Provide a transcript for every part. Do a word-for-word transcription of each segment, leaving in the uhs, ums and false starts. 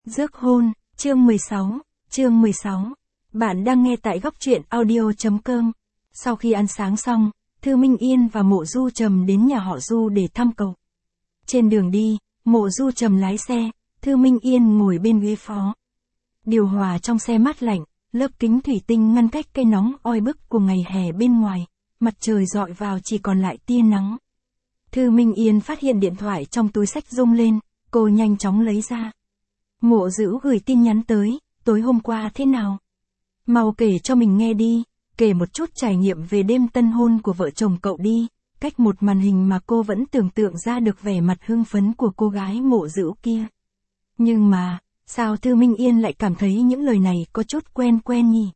Rước hôn, chương mười sáu, chương mười sáu. Bạn đang nghe tại góc truyện audio.com. Sau khi ăn sáng xong, Thư Minh Yên và Mộ Du Trầm đến nhà họ Du để thăm cậu. Trên đường đi, Mộ Du Trầm lái xe, Thư Minh Yên ngồi bên ghế phó. Điều hòa trong xe mát lạnh, lớp kính thủy tinh ngăn cách cái nóng oi bức của ngày hè bên ngoài, mặt trời dọi vào chỉ còn lại tia nắng. Thư Minh Yên phát hiện điện thoại trong túi xách rung lên, cô nhanh chóng lấy ra. Mộ Dữ gửi tin nhắn tới, tối hôm qua thế nào? Mau kể cho mình nghe đi, kể một chút trải nghiệm về đêm tân hôn của vợ chồng cậu đi. Cách một màn hình mà cô vẫn tưởng tượng ra được vẻ mặt hưng phấn của cô gái Mộ Dữ kia. Nhưng mà, sao Thư Minh Yên lại cảm thấy những lời này có chút quen quen nhỉ?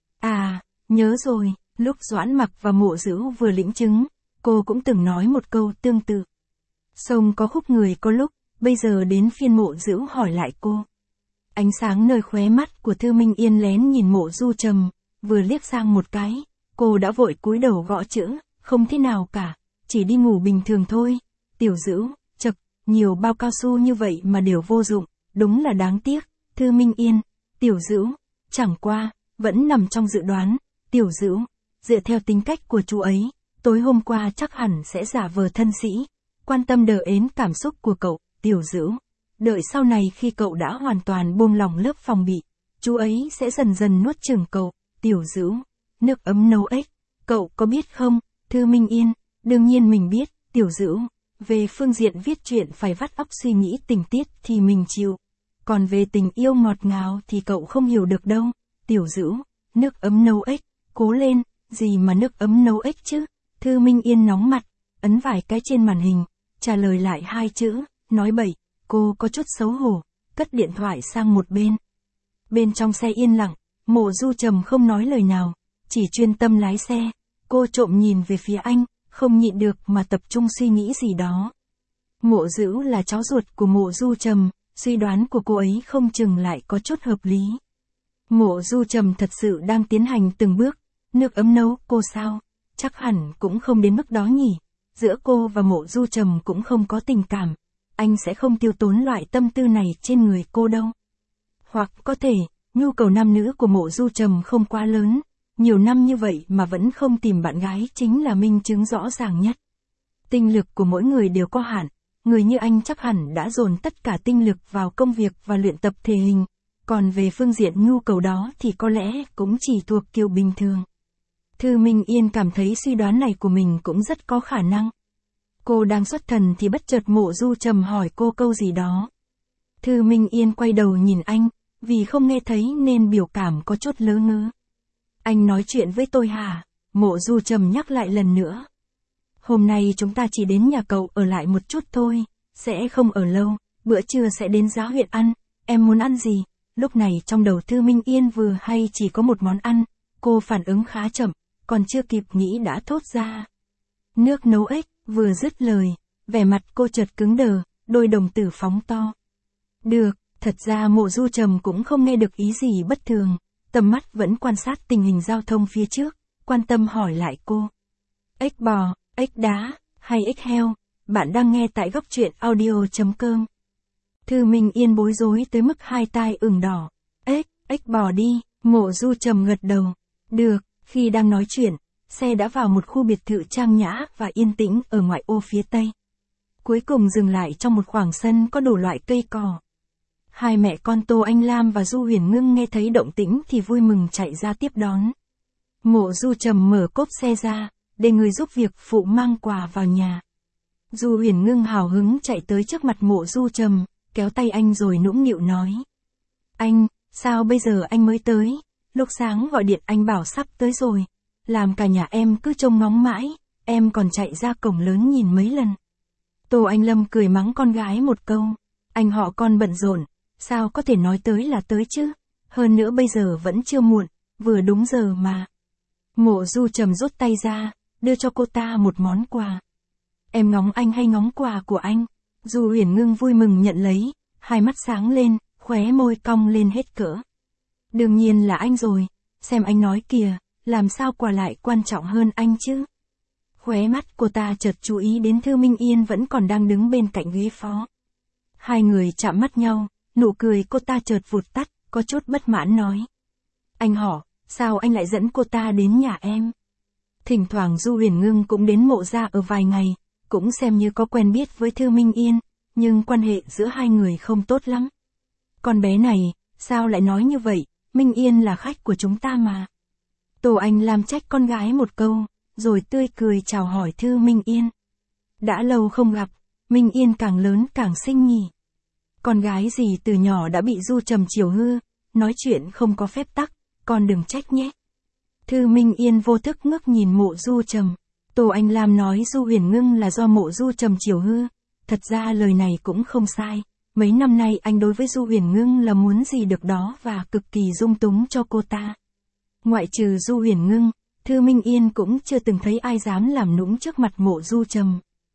À, nhớ rồi, lúc Doãn Mặc và Mộ Dữ vừa lĩnh chứng, cô cũng từng nói một câu tương tự. Sông có khúc người có lúc, bây giờ đến phiên Mộ Dữ hỏi lại cô. Ánh sáng nơi khóe mắt của Thư Minh Yên lén nhìn Mộ Du Trầm, vừa liếc sang một cái, cô đã vội cúi đầu gõ chữ, không thế nào cả, chỉ đi ngủ bình thường thôi. Tiểu Dữ, chậc, nhiều bao cao su như vậy mà đều vô dụng, đúng là đáng tiếc. Thư Minh Yên, Tiểu Dữ, chẳng qua, vẫn nằm trong dự đoán. Tiểu Dữ, dựa theo tính cách của chú ấy, tối hôm qua chắc hẳn sẽ giả vờ thân sĩ, quan tâm đờ ến cảm xúc của cậu. Tiểu Dữ, đợi sau này khi cậu đã hoàn toàn buông lỏng lớp phòng bị, chú ấy sẽ dần dần nuốt chửng cậu. Tiểu Dữ, nước ấm nấu ếch, cậu có biết không? Thư Minh Yên, đương nhiên mình biết. Tiểu Dữ, về phương diện viết truyện phải vắt óc suy nghĩ tình tiết thì mình chịu, còn về tình yêu ngọt ngào thì cậu không hiểu được đâu. Tiểu Dữ, nước ấm nấu ếch, cố lên, gì mà nước ấm nấu ếch chứ? Thư Minh Yên nóng mặt, ấn vài cái trên màn hình, trả lời lại hai chữ, nói bậy. Cô có chút xấu hổ, cất điện thoại sang một bên. Bên trong xe yên lặng, Mộ Du Trầm không nói lời nào, chỉ chuyên tâm lái xe. Cô trộm nhìn về phía anh, không nhịn được mà tập trung suy nghĩ gì đó. Mộ Dữ là cháu ruột của Mộ Du Trầm, suy đoán của cô ấy không chừng lại có chút hợp lý. Mộ Du Trầm thật sự đang tiến hành từng bước. Nước ấm nấu cô sao? Chắc hẳn cũng không đến mức đó nhỉ. Giữa cô và Mộ Du Trầm cũng không có tình cảm. Anh sẽ không tiêu tốn loại tâm tư này trên người cô đâu. Hoặc có thể, nhu cầu nam nữ của Mộ Du Trầm không quá lớn, nhiều năm như vậy mà vẫn không tìm bạn gái chính là minh chứng rõ ràng nhất. Tinh lực của mỗi người đều có hạn, người như anh chắc hẳn đã dồn tất cả tinh lực vào công việc và luyện tập thể hình, còn về phương diện nhu cầu đó thì có lẽ cũng chỉ thuộc kiểu bình thường. Thư Minh Yên cảm thấy suy đoán này của mình cũng rất có khả năng. Cô đang xuất thần thì bất chợt Mộ Du Trầm hỏi cô câu gì đó. Thư Minh Yên quay đầu nhìn anh, vì không nghe thấy nên biểu cảm có chút lớ ngớ. Anh nói chuyện với tôi hả? Mộ Du Trầm nhắc lại lần nữa. Hôm nay chúng ta chỉ đến nhà cậu ở lại một chút thôi, sẽ không ở lâu, bữa trưa sẽ đến Giá huyện ăn, em muốn ăn gì? Lúc này trong đầu Thư Minh Yên vừa hay chỉ có một món ăn, cô phản ứng khá chậm, còn chưa kịp nghĩ đã thốt ra. Nước nấu ếch. Vừa dứt lời, vẻ mặt cô chợt cứng đờ, đôi đồng tử phóng to. Được, thật ra Mộ Du Trầm cũng không nghe được ý gì bất thường, tầm mắt vẫn quan sát tình hình giao thông phía trước, quan tâm hỏi lại cô. Ếch bò, ếch đá, hay ếch heo? Bạn đang nghe tại góc truyện audio.com. Thư Minh Yên bối rối tới mức hai tai ửng đỏ. Ếch, ếch bò đi. Mộ Du Trầm gật đầu. Được, khi đang nói chuyện, xe đã vào một khu biệt thự trang nhã và yên tĩnh ở ngoại ô phía tây. Cuối cùng dừng lại trong một khoảng sân có đủ loại cây cỏ. Hai mẹ con Tô Anh Lam và Du Huyền Ngưng nghe thấy động tĩnh thì vui mừng chạy ra tiếp đón. Mộ Du Trầm mở cốp xe ra, để người giúp việc phụ mang quà vào nhà. Du Huyền Ngưng hào hứng chạy tới trước mặt Mộ Du Trầm, kéo tay anh rồi nũng nịu nói. Anh, sao bây giờ anh mới tới? Lúc sáng gọi điện anh bảo sắp tới rồi. Làm cả nhà em cứ trông ngóng mãi, em còn chạy ra cổng lớn nhìn mấy lần. Tô Anh Lâm cười mắng con gái một câu. Anh họ con bận rộn, sao có thể nói tới là tới chứ? Hơn nữa bây giờ vẫn chưa muộn, vừa đúng giờ mà. Mộ Du Trầm rút tay ra, đưa cho cô ta một món quà. Em ngóng anh hay ngóng quà của anh? Du Huyền Ngưng vui mừng nhận lấy, hai mắt sáng lên, khóe môi cong lên hết cỡ. Đương nhiên là anh rồi, xem anh nói kìa. Làm sao quà lại quan trọng hơn anh chứ? Khóe mắt cô ta chợt chú ý đến Thư Minh Yên vẫn còn đang đứng bên cạnh ghế phó. Hai người chạm mắt nhau, nụ cười cô ta chợt vụt tắt, có chút bất mãn nói. Anh họ, sao anh lại dẫn cô ta đến nhà em? Thỉnh thoảng Du Huyền Ngưng cũng đến Mộ gia ở vài ngày, cũng xem như có quen biết với Thư Minh Yên, nhưng quan hệ giữa hai người không tốt lắm. Con bé này, sao lại nói như vậy, Minh Yên là khách của chúng ta mà. Tô Anh Lam trách con gái một câu, rồi tươi cười chào hỏi Thư Minh Yên. Đã lâu không gặp, Minh Yên càng lớn càng xinh nhỉ. Con gái gì từ nhỏ đã bị Du Trầm chiều hư, nói chuyện không có phép tắc, con đừng trách nhé. Thư Minh Yên vô thức ngước nhìn Mộ Du Trầm. Tô Anh Lam nói Du Huyền Ngưng là do Mộ Du Trầm chiều hư, thật ra lời này cũng không sai. Mấy năm nay anh đối với Du Huyền Ngưng là muốn gì được đó và cực kỳ dung túng cho cô ta. Ngoại trừ Du Huyền Ngưng, Thư Minh Yên cũng chưa từng thấy ai dám làm nũng trước mặt Mộ Du Trầm.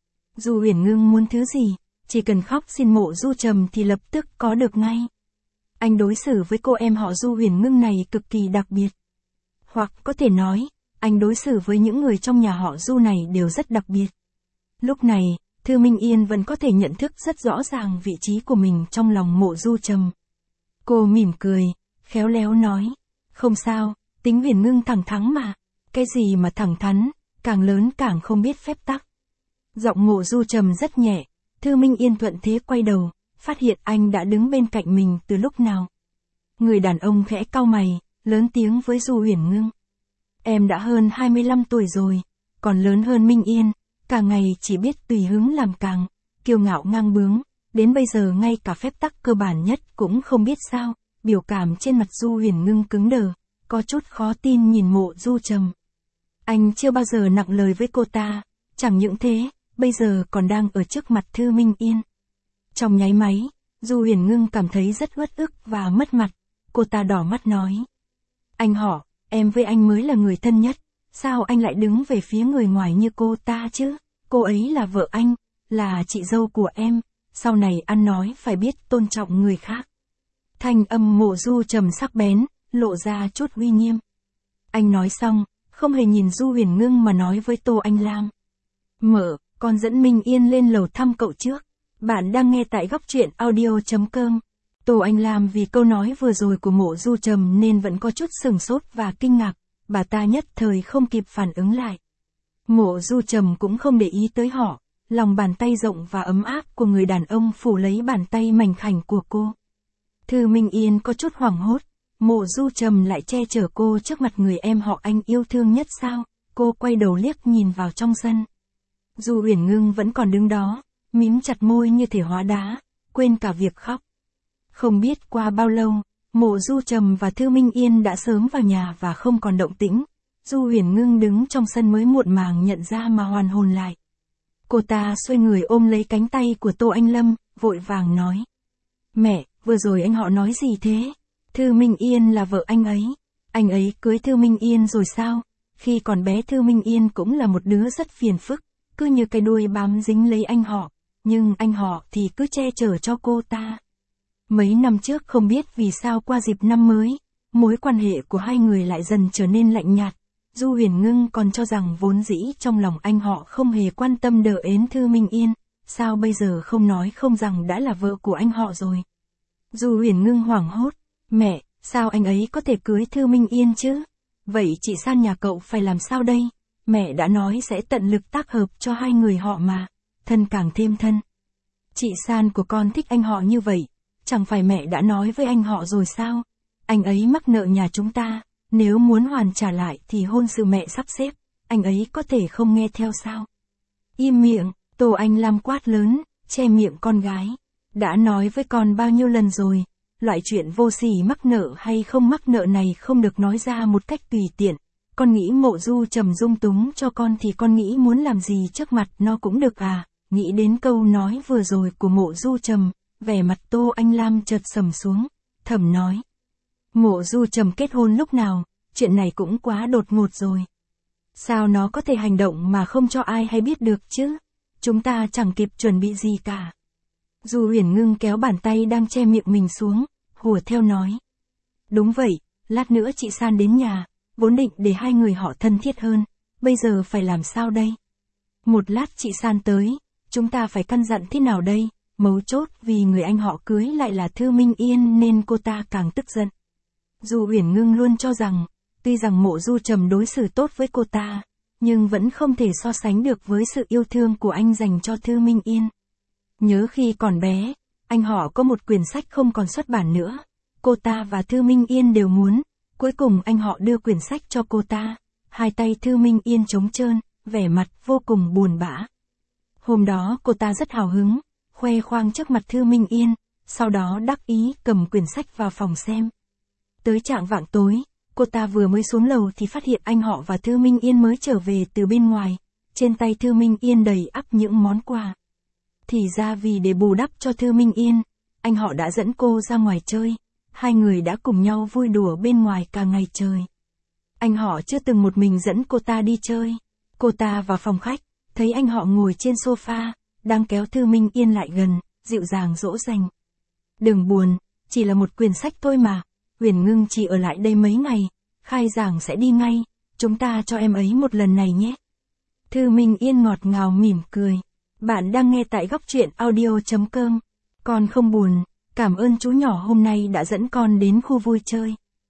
Du Huyền Ngưng muốn thứ gì, chỉ cần khóc xin Mộ Du Trầm thì lập tức có được ngay. Anh đối xử với cô em họ Du Huyền Ngưng này cực kỳ đặc biệt. Hoặc có thể nói, anh đối xử với những người trong nhà họ Du này đều rất đặc biệt. Lúc này, Thư Minh Yên vẫn có thể nhận thức rất rõ ràng vị trí của mình trong lòng Mộ Du Trầm. Cô mỉm cười, khéo léo nói, không sao, tính Huyền Ngưng thẳng thắn mà, cái gì mà thẳng thắn, càng lớn càng không biết phép tắc. Giọng Mộ Du Trầm rất nhẹ, Thư Minh Yên thuận thế quay đầu, phát hiện anh đã đứng bên cạnh mình từ lúc nào. Người đàn ông khẽ cau mày, lớn tiếng với Du Huyền Ngưng. Em đã hơn hai mươi lăm tuổi rồi, còn lớn hơn Minh Yên, cả ngày chỉ biết tùy hứng làm càng, kiêu ngạo ngang bướng, đến bây giờ ngay cả phép tắc cơ bản nhất cũng không biết sao. Biểu cảm trên mặt Du Huyền Ngưng cứng đờ, có chút khó tin nhìn Mộ Du Trầm. Anh chưa bao giờ nặng lời với cô ta, chẳng những thế, bây giờ còn đang ở trước mặt Thư Minh Yên. Trong nháy máy, Du Huyền Ngưng cảm thấy rất uất ức và mất mặt, cô ta đỏ mắt nói. Anh họ, em với anh mới là người thân nhất, sao anh lại đứng về phía người ngoài như cô ta chứ? Cô ấy là vợ anh, là chị dâu của em, sau này ăn nói phải biết tôn trọng người khác. Thanh âm Mộ Du Trầm sắc bén, lộ ra chút uy nghiêm. Anh nói xong, không hề nhìn Du Huyền Ngưng mà nói với Tô Anh Lam. Mở, con dẫn Minh Yên lên lầu thăm cậu trước. Bạn đang nghe tại góc truyện audio chấm com. Tô Anh Lam vì câu nói vừa rồi của Mộ Du Trầm nên vẫn có chút sừng sốt và kinh ngạc, bà ta nhất thời không kịp phản ứng lại. Mộ Du Trầm cũng không để ý tới họ, lòng bàn tay rộng và ấm áp của người đàn ông phủ lấy bàn tay mảnh khảnh của cô. Thư Minh Yên có chút hoảng hốt, Mộ Du Trầm lại che chở cô trước mặt người em họ anh yêu thương nhất sao? Cô quay đầu liếc nhìn vào trong sân. Du Huyền Ngưng vẫn còn đứng đó, mím chặt môi như thể hóa đá, quên cả việc khóc. Không biết qua bao lâu, Mộ Du Trầm và Thư Minh Yên đã sớm vào nhà và không còn động tĩnh. Du Huyền Ngưng đứng trong sân mới muộn màng nhận ra mà hoàn hồn lại. Cô ta xoay người ôm lấy cánh tay của Tô Anh Lâm, vội vàng nói. Mẹ, vừa rồi anh họ nói gì thế? Thư Minh Yên là vợ anh ấy. Anh ấy cưới Thư Minh Yên rồi sao? Khi còn bé Thư Minh Yên cũng là một đứa rất phiền phức, cứ như cái đuôi bám dính lấy anh họ, nhưng anh họ thì cứ che chở cho cô ta. Mấy năm trước không biết vì sao qua dịp năm mới, mối quan hệ của hai người lại dần trở nên lạnh nhạt. Du Huyền Ngưng còn cho rằng vốn dĩ trong lòng anh họ không hề quan tâm đỡ ến Thư Minh Yên, sao bây giờ không nói không rằng đã là vợ của anh họ rồi. Du Huyền Ngưng hoảng hốt, mẹ, sao anh ấy có thể cưới Thư Minh Yên chứ? Vậy chị San nhà cậu phải làm sao đây? Mẹ đã nói sẽ tận lực tác hợp cho hai người họ mà, thân càng thêm thân. Chị San của con thích anh họ như vậy, chẳng phải mẹ đã nói với anh họ rồi sao? Anh ấy mắc nợ nhà chúng ta, nếu muốn hoàn trả lại thì hôn sự mẹ sắp xếp, anh ấy có thể không nghe theo sao? Im miệng, Tô Anh Lam quát lớn, che miệng con gái. Đã nói với con bao nhiêu lần rồi, loại chuyện vô sỉ mắc nợ hay không mắc nợ này không được nói ra một cách tùy tiện. Con nghĩ Mộ Du Trầm dung túng cho con thì con nghĩ muốn làm gì trước mặt nó cũng được à? Nghĩ đến câu nói vừa rồi của Mộ Du Trầm, vẻ mặt Tô Anh Lam chợt sầm xuống, thầm nói. Mộ Du Trầm kết hôn lúc nào, chuyện này cũng quá đột ngột rồi. Sao nó có thể hành động mà không cho ai hay biết được chứ? Chúng ta chẳng kịp chuẩn bị gì cả. Du Huyền Ngưng kéo bàn tay đang che miệng mình xuống, hùa theo nói. Đúng vậy, lát nữa chị San đến nhà, vốn định để hai người họ thân thiết hơn, bây giờ phải làm sao đây? Một lát chị San tới, chúng ta phải căn dặn thế nào đây? Mấu chốt vì người anh họ cưới lại là Thư Minh Yên nên cô ta càng tức giận. Dù Uyển Ngưng luôn cho rằng, tuy rằng Mộ Du Trầm đối xử tốt với cô ta, nhưng vẫn không thể so sánh được với sự yêu thương của anh dành cho Thư Minh Yên. Nhớ khi còn bé, anh họ có một quyển sách không còn xuất bản nữa. Cô ta và Thư Minh Yên đều muốn, cuối cùng anh họ đưa quyển sách cho cô ta. Hai tay Thư Minh Yên trống trơn, vẻ mặt vô cùng buồn bã. Hôm đó cô ta rất hào hứng, khoe khoang trước mặt Thư Minh Yên, sau đó đắc ý cầm quyển sách vào phòng xem. Tới chạng vạng tối, cô ta vừa mới xuống lầu thì phát hiện anh họ và Thư Minh Yên mới trở về từ bên ngoài, trên tay Thư Minh Yên đầy ắp những món quà. Thì ra vì để bù đắp cho Thư Minh Yên, anh họ đã dẫn cô ra ngoài chơi, hai người đã cùng nhau vui đùa bên ngoài cả ngày trời. Anh họ chưa từng một mình dẫn cô ta đi chơi. Cô ta vào phòng khách, thấy anh họ ngồi trên sofa, đang kéo Thư Minh Yên lại gần, dịu dàng dỗ dành. Đừng buồn, chỉ là một quyển sách thôi mà, Uyển Ngưng chỉ ở lại đây mấy ngày, khai giảng sẽ đi ngay, chúng ta cho em ấy một lần này nhé. Thư Minh Yên ngọt ngào mỉm cười. Bạn đang nghe tại góc truyện audio chấm com. Con không buồn, cảm ơn chú nhỏ hôm nay đã dẫn con đến khu vui chơi.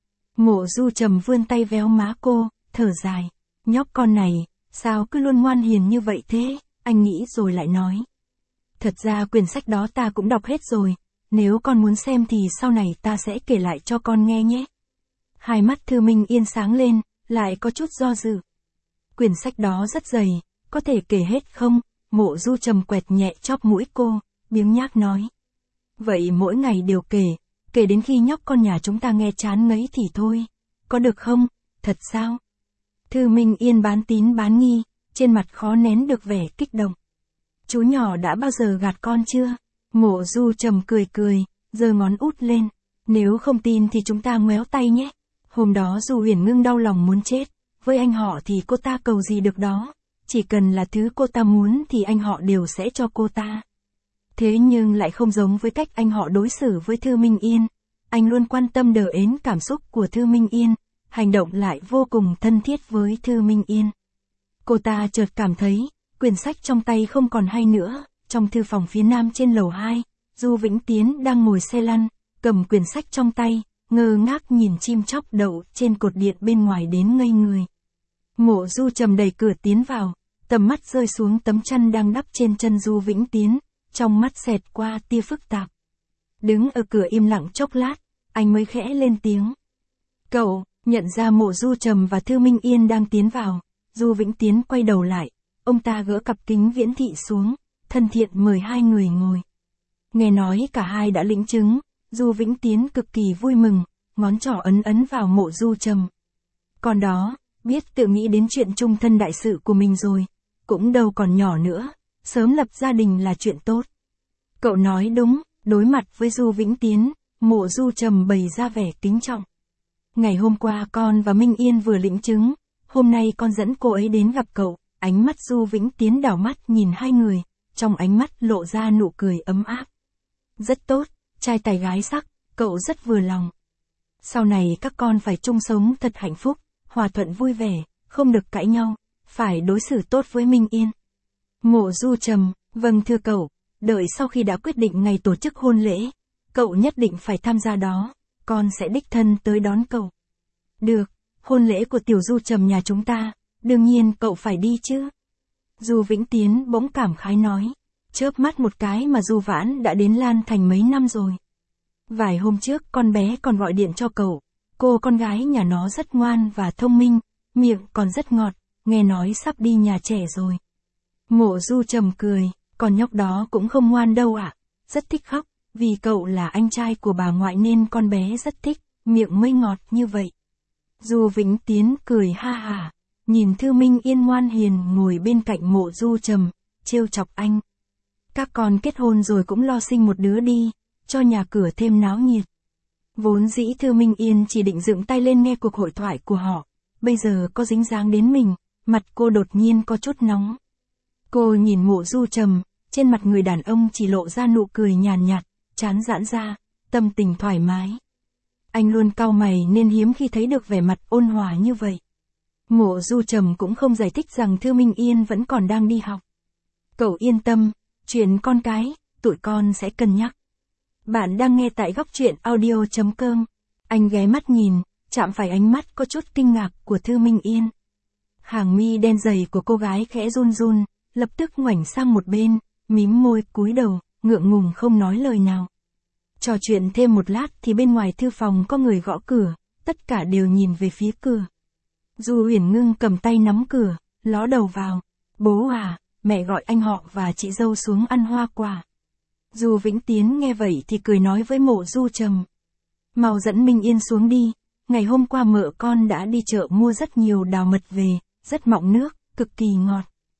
Mộ Du Trầm vươn tay véo má cô, thở dài. Nhóc con này, sao cứ luôn ngoan hiền như vậy thế, anh nghĩ rồi lại nói. Thật ra quyển sách đó ta cũng đọc hết rồi, nếu con muốn xem thì sau này ta sẽ kể lại cho con nghe nhé. Hai mắt Thư Minh Yên sáng lên, lại có chút do dự. Quyển sách đó rất dày, có thể kể hết không? Mộ Du Trầm quẹt nhẹ chóp mũi cô, biếng nhác nói. Vậy mỗi ngày đều kể, kể đến khi nhóc con nhà chúng ta nghe chán ngấy thì thôi. Có được không? Thật sao? Thư Minh Yên bán tín bán nghi, trên mặt khó nén được vẻ kích động. Chú nhỏ đã bao giờ gạt con chưa? Mộ Du Trầm cười cười, giơ ngón út lên. Nếu không tin thì chúng ta ngoéo tay nhé. Hôm đó dù Uyển Ngưng đau lòng muốn chết, với anh họ thì cô ta cầu gì được đó. Chỉ cần là thứ cô ta muốn thì anh họ đều sẽ cho cô ta. Thế nhưng lại không giống với cách anh họ đối xử với Thư Minh Yên. Anh luôn quan tâm đờ ến cảm xúc của Thư Minh Yên, hành động lại vô cùng thân thiết với Thư Minh Yên. Cô ta chợt cảm thấy, quyển sách trong tay không còn hay nữa. Trong thư phòng phía nam trên lầu hai, Du Vĩnh Tiến đang ngồi xe lăn, cầm quyển sách trong tay, ngơ ngác nhìn chim chóc đậu trên cột điện bên ngoài đến ngây người. Mộ Du Trầm đẩy cửa tiến vào, tầm mắt rơi xuống tấm chăn đang đắp trên chân Du Vĩnh Tiến, trong mắt xẹt qua tia phức tạp. Đứng ở cửa im lặng chốc lát, anh mới khẽ lên tiếng. Cậu, nhận ra Mộ Du Trầm và Thư Minh Yên đang tiến vào, Du Vĩnh Tiến quay đầu lại, ông ta gỡ cặp kính viễn thị xuống, thân thiện mời hai người ngồi. Nghe nói cả hai đã lĩnh chứng, Du Vĩnh Tiến cực kỳ vui mừng, ngón trỏ ấn ấn vào Mộ Du Trầm. Còn đó, biết tự nghĩ đến chuyện chung thân đại sự của mình rồi, cũng đâu còn nhỏ nữa, sớm lập gia đình là chuyện tốt. Cậu nói đúng, đối mặt với Du Vĩnh Tiến, Mộ Du Trầm bày ra vẻ kính trọng. Ngày hôm qua con và Minh Yên vừa lĩnh chứng, hôm nay con dẫn cô ấy đến gặp cậu. Ánh mắt Du Vĩnh Tiến đảo mắt nhìn hai người, trong ánh mắt lộ ra nụ cười ấm áp. Rất tốt, trai tài gái sắc, cậu rất vừa lòng. Sau này các con phải chung sống thật hạnh phúc, hòa thuận vui vẻ, không được cãi nhau, phải đối xử tốt với Minh Yên. Mộ Du Trầm, vâng thưa cậu, đợi sau khi đã quyết định ngày tổ chức hôn lễ, cậu nhất định phải tham gia đó, con sẽ đích thân tới đón cậu. Được, hôn lễ của tiểu Du Trầm nhà chúng ta, đương nhiên cậu phải đi chứ. Du Vĩnh Tiến bỗng cảm khái nói, chớp mắt một cái mà Du Vãn đã đến Lan Thành mấy năm rồi. Vài hôm trước con bé còn gọi điện cho cậu, cô con gái nhà nó rất ngoan và thông minh, miệng còn rất ngọt, nghe nói sắp đi nhà trẻ rồi. Mộ Du Trầm cười, con nhóc đó cũng không ngoan đâu ạ, rất thích khóc, vì cậu là anh trai của bà ngoại nên con bé rất thích, miệng mới ngọt như vậy. Du Vĩnh Tiến cười ha hả, nhìn Thư Minh Yên ngoan hiền ngồi bên cạnh Mộ Du Trầm, trêu chọc anh. Các con kết hôn rồi cũng lo sinh một đứa đi, cho nhà cửa thêm náo nhiệt. Vốn dĩ Thư Minh Yên chỉ định dựng tay lên nghe cuộc hội thoại của họ, bây giờ có dính dáng đến mình, mặt cô đột nhiên có chút nóng. Cô nhìn Mộ Du Trầm, trên mặt người đàn ông chỉ lộ ra nụ cười nhàn nhạt, trán giãn ra, tâm tình thoải mái. Anh luôn cau mày nên hiếm khi thấy được vẻ mặt ôn hòa như vậy. Mộ Du Trầm cũng không giải thích rằng Thư Minh Yên vẫn còn đang đi học. Cậu yên tâm, chuyện con cái, tụi con sẽ cân nhắc. Bạn đang nghe tại góc truyện audio chấm com. Anh ghé mắt nhìn, chạm phải ánh mắt có chút kinh ngạc của Thư Minh Yên. Hàng mi đen dày của cô gái khẽ run run, lập tức ngoảnh sang một bên, mím môi cúi đầu, ngượng ngùng không nói lời nào. Trò chuyện thêm một lát thì bên ngoài thư phòng có người gõ cửa, tất cả đều nhìn về phía cửa. Du Huyền Ngưng cầm tay nắm cửa, ló đầu vào. Bố à, mẹ gọi anh họ và chị dâu xuống ăn hoa quả. Du Vĩnh Tiến nghe vậy thì cười nói với Mộ Du Trầm. Mau dẫn Minh Yên xuống đi, ngày hôm qua mợ con đã đi chợ mua rất nhiều đào mật về, rất mọng nước, cực kỳ ngọt.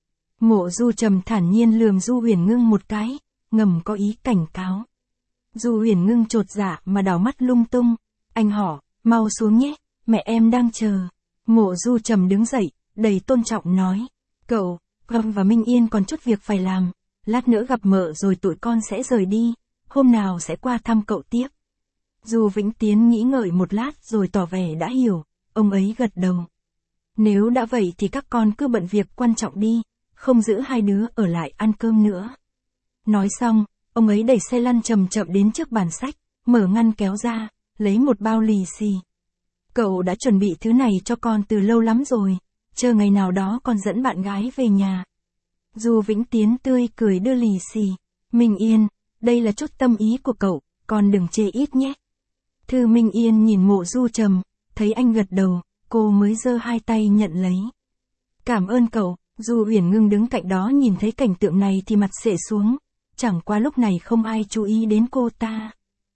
Mộ Du Trầm thản nhiên lườm Du Huyền Ngưng một cái, ngầm có ý cảnh cáo. Du Huyền Ngưng chột dạ mà đảo mắt lung tung. Anh họ, mau xuống nhé, mẹ em đang chờ. Mộ Du Trầm đứng dậy, đầy tôn trọng nói. Cậu, con và Minh Yên còn chút việc phải làm, lát nữa gặp mợ rồi tụi con sẽ rời đi, hôm nào sẽ qua thăm cậu tiếp. Du Vĩnh Tiến nghĩ ngợi một lát rồi tỏ vẻ đã hiểu, ông ấy gật đầu. Nếu đã vậy thì các con cứ bận việc quan trọng đi, không giữ hai đứa ở lại ăn cơm nữa. Nói xong, ông ấy đẩy xe lăn chậm chậm đến trước bàn sách, mở ngăn kéo ra, lấy một bao lì xì. Cậu đã chuẩn bị thứ này cho con từ lâu lắm rồi, chờ ngày nào đó con dẫn bạn gái về nhà. Du Vĩnh Tiến tươi cười đưa lì xì. Minh Yên, đây là chút tâm ý của cậu, con đừng chê ít nhé. Thư Minh Yên nhìn Mộ Du Trầm, thấy anh gật đầu, cô mới giơ hai tay nhận lấy. Cảm ơn cậu. Du Huyền Ngưng đứng cạnh đó nhìn thấy cảnh tượng này thì mặt xệ xuống, chẳng qua lúc này không ai chú ý đến cô ta.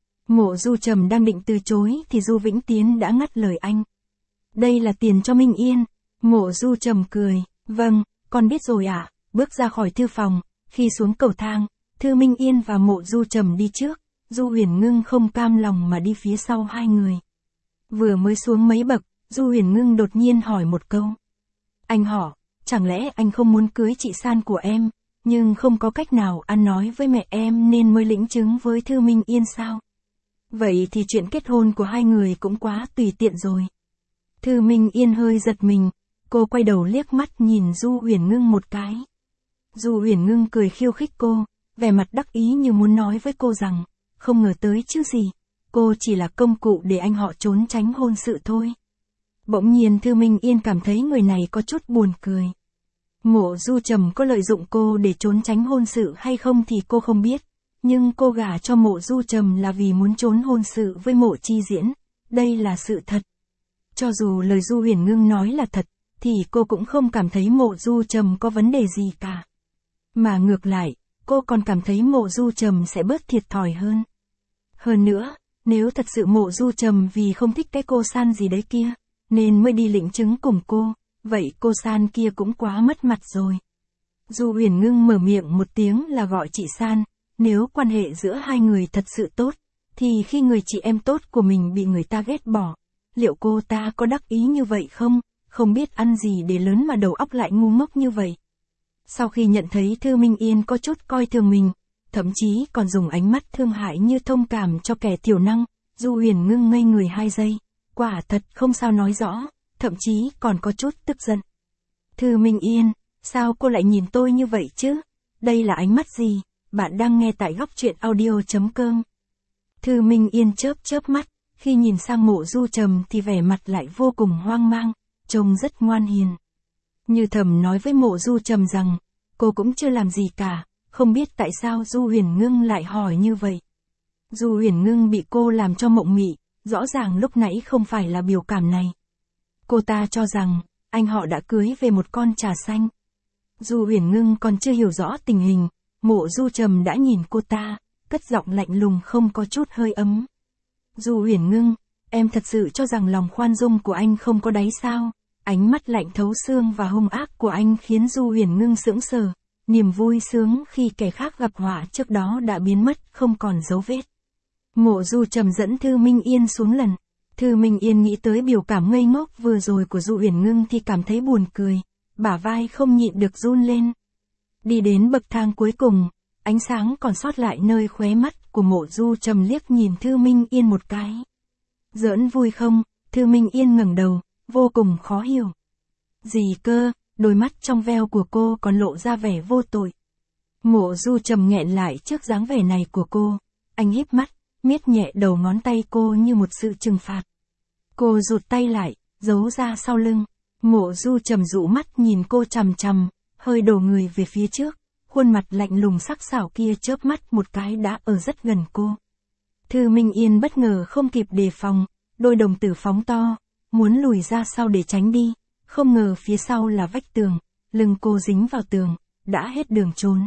Mộ Du Trầm đang định từ chối thì Du Vĩnh Tiến đã ngắt lời anh. Đây là tiền cho Minh Yên. Mộ Du Trầm cười, vâng, con biết rồi ạ. À. Bước ra khỏi thư phòng, khi xuống cầu thang, Thư Minh Yên và Mộ Du Trầm đi trước, Du Huyền Ngưng không cam lòng mà đi phía sau hai người. Vừa mới xuống mấy bậc, Du Huyền Ngưng đột nhiên hỏi một câu. Anh họ, chẳng lẽ anh không muốn cưới chị San của em, nhưng không có cách nào ăn nói với mẹ em nên mới lĩnh chứng với Thư Minh Yên sao? Vậy thì chuyện kết hôn của hai người cũng quá tùy tiện rồi. Thư Minh Yên hơi giật mình, cô quay đầu liếc mắt nhìn Du Huyền Ngưng một cái. Du Huyền Ngưng cười khiêu khích cô, vẻ mặt đắc ý như muốn nói với cô rằng, không ngờ tới chứ gì, cô chỉ là công cụ để anh họ trốn tránh hôn sự thôi. Bỗng nhiên Thư Minh Yên cảm thấy người này có chút buồn cười. Mộ Du Trầm có lợi dụng cô để trốn tránh hôn sự hay không thì cô không biết, nhưng cô gả cho Mộ Du Trầm là vì muốn trốn hôn sự với Mộ Chi Diễn, đây là sự thật. Cho dù lời Du Huyền Ngưng nói là thật, thì cô cũng không cảm thấy Mộ Du Trầm có vấn đề gì cả. Mà ngược lại, cô còn cảm thấy Mộ Du Trầm sẽ bớt thiệt thòi hơn. Hơn nữa, nếu thật sự Mộ Du Trầm vì không thích cái cô San gì đấy kia, nên mới đi lĩnh chứng cùng cô, vậy cô San kia cũng quá mất mặt rồi. Du Huyền Ngưng mở miệng một tiếng là gọi chị San, nếu quan hệ giữa hai người thật sự tốt, thì khi người chị em tốt của mình bị người ta ghét bỏ, liệu cô ta có đắc ý như vậy không, không biết ăn gì để lớn mà đầu óc lại ngu ngốc như vậy. Sau khi nhận thấy Thư Minh Yên có chút coi thường mình, thậm chí còn dùng ánh mắt thương hại như thông cảm cho kẻ thiểu năng, Du Huyền Ngưng ngây người hai giây, quả thật không sao nói rõ, thậm chí còn có chút tức giận. Thư Minh Yên, sao cô lại nhìn tôi như vậy chứ? Đây là ánh mắt gì? Bạn đang nghe tại góc truyện audio chấm com. Thư Minh Yên chớp chớp mắt, khi nhìn sang Mộ Du Trầm thì vẻ mặt lại vô cùng hoang mang, trông rất ngoan hiền. Như thầm nói với Mộ Du Trầm rằng, cô cũng chưa làm gì cả, không biết tại sao Du Huyền Ngưng lại hỏi như vậy. Du Huyền Ngưng bị cô làm cho mộng mị, rõ ràng lúc nãy không phải là biểu cảm này. Cô ta cho rằng, anh họ đã cưới về một con trà xanh. Du Huyền Ngưng còn chưa hiểu rõ tình hình, Mộ Du Trầm đã nhìn cô ta, cất giọng lạnh lùng không có chút hơi ấm. Du Huyền Ngưng, em thật sự cho rằng lòng khoan dung của anh không có đáy sao? Ánh mắt lạnh thấu xương và hung ác của anh khiến Du Huyền Ngưng sững sờ, niềm vui sướng khi kẻ khác gặp họa trước đó đã biến mất không còn dấu vết. Mộ Du Trầm dẫn Thư Minh Yên xuống lần. Thư Minh Yên nghĩ tới biểu cảm ngây ngốc vừa rồi của Du Huyền Ngưng thì cảm thấy buồn cười, bả vai không nhịn được run lên. Đi đến bậc thang cuối cùng, ánh sáng còn sót lại nơi khóe mắt của Mộ Du Trầm liếc nhìn Thư Minh Yên một cái. Giỡn vui không? Thư Minh Yên ngẩng đầu, vô cùng khó hiểu. Gì cơ? Đôi mắt trong veo của cô còn lộ ra vẻ vô tội. Mộ Du Trầm nghẹn lại trước dáng vẻ này của cô. Anh híp mắt, miết nhẹ đầu ngón tay cô như một sự trừng phạt. Cô rụt tay lại, giấu ra sau lưng. Mộ Du Trầm dụ mắt nhìn cô chằm chằm, hơi đổ người về phía trước. Khuôn mặt lạnh lùng sắc sảo kia chớp mắt một cái đã ở rất gần cô. Thư Minh Yên bất ngờ không kịp đề phòng, đôi đồng tử phóng to, muốn lùi ra sau để tránh đi. Không ngờ phía sau là vách tường, lưng cô dính vào tường, đã hết đường trốn.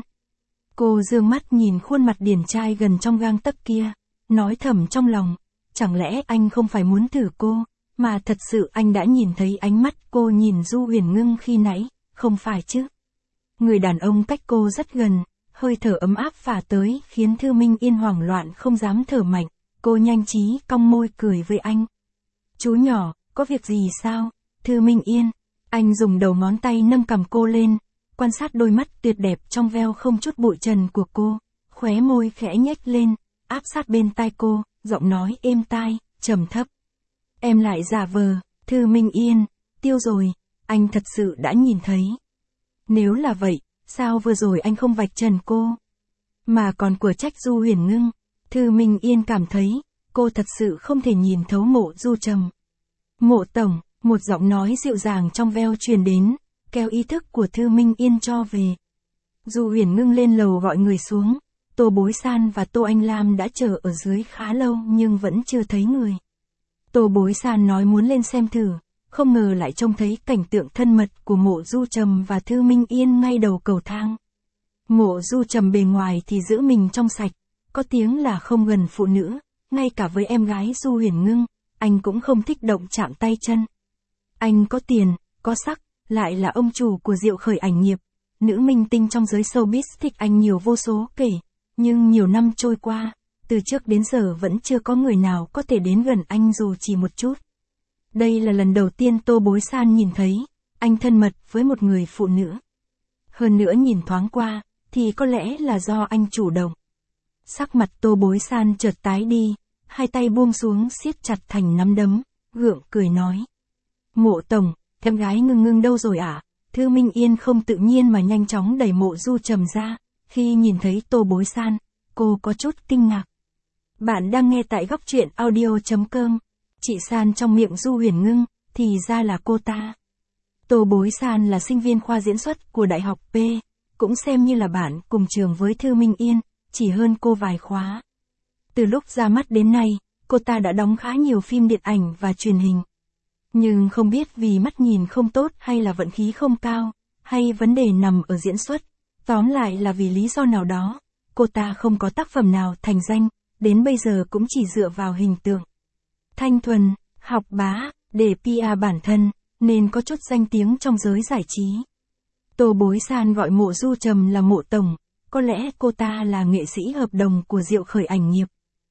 Cô dương mắt nhìn khuôn mặt điển trai gần trong gang tấc kia, nói thầm trong lòng, chẳng lẽ anh không phải muốn thử cô, mà thật sự anh đã nhìn thấy ánh mắt cô nhìn Du Huyền Ngưng khi nãy, không phải chứ? Người đàn ông cách cô rất gần, hơi thở ấm áp phả tới khiến Thư Minh Yên hoảng loạn không dám thở mạnh, cô nhanh trí cong môi cười với anh. Chú nhỏ, có việc gì sao? Thư Minh Yên, anh dùng đầu ngón tay nâng cằm cô lên, quan sát đôi mắt tuyệt đẹp trong veo không chút bụi trần của cô, khóe môi khẽ nhếch lên, áp sát bên tai cô, giọng nói êm tai, trầm thấp. Em lại giả vờ, Thư Minh Yên, tiêu rồi, anh thật sự đã nhìn thấy. Nếu là vậy, sao vừa rồi anh không vạch trần cô? Mà còn của trách Du Huyền Ngưng, Thư Minh Yên cảm thấy, cô thật sự không thể nhìn thấu Mộ Du Trầm. Mộ tổng, một giọng nói dịu dàng trong veo truyền đến, kéo ý thức của Thư Minh Yên cho về. Du Huyền Ngưng lên lầu gọi người xuống, Tô Bối San và Tô Anh Lam đã chờ ở dưới khá lâu nhưng vẫn chưa thấy người. Tô Bối San nói muốn lên xem thử, không ngờ lại trông thấy cảnh tượng thân mật của Mộ Du Trầm và Thư Minh Yên ngay đầu cầu thang. Mộ Du Trầm bề ngoài thì giữ mình trong sạch, có tiếng là không gần phụ nữ, ngay cả với em gái Du Huyền Ngưng, anh cũng không thích động chạm tay chân. Anh có tiền, có sắc, lại là ông chủ của Diệu Khởi ảnh nghiệp, nữ minh tinh trong giới showbiz thích anh nhiều vô số kể, nhưng nhiều năm trôi qua, từ trước đến giờ vẫn chưa có người nào có thể đến gần anh dù chỉ một chút. Đây là lần đầu tiên Tô Bối San nhìn thấy anh thân mật với một người phụ nữ. Hơn nữa nhìn thoáng qua, thì có lẽ là do anh chủ động. Sắc mặt Tô Bối San chợt tái đi, hai tay buông xuống siết chặt thành nắm đấm, gượng cười nói. Mộ tổng, em gái Ngưng Ngưng đâu rồi ạ? À? Thư Minh Yên không tự nhiên mà nhanh chóng đẩy Mộ Du Trầm ra, khi nhìn thấy Tô Bối San, cô có chút kinh ngạc. Bạn đang nghe tại góc truyện audio chấm com. Chị San trong miệng Du Huyền Ngưng, thì ra là cô ta. Tô Bối San là sinh viên khoa diễn xuất của Đại học P, cũng xem như là bạn cùng trường với Thư Minh Yên, chỉ hơn cô vài khóa. Từ lúc ra mắt đến nay, cô ta đã đóng khá nhiều phim điện ảnh và truyền hình. Nhưng không biết vì mắt nhìn không tốt hay là vận khí không cao, hay vấn đề nằm ở diễn xuất, tóm lại là vì lý do nào đó, cô ta không có tác phẩm nào thành danh, đến bây giờ cũng chỉ dựa vào hình tượng thanh thuần, học bá, để pê e bản thân, nên có chút danh tiếng trong giới giải trí. Tô Bối San gọi Mộ Du Trầm là Mộ tổng, có lẽ cô ta là nghệ sĩ hợp đồng của Diệu Khởi ảnh nghiệp.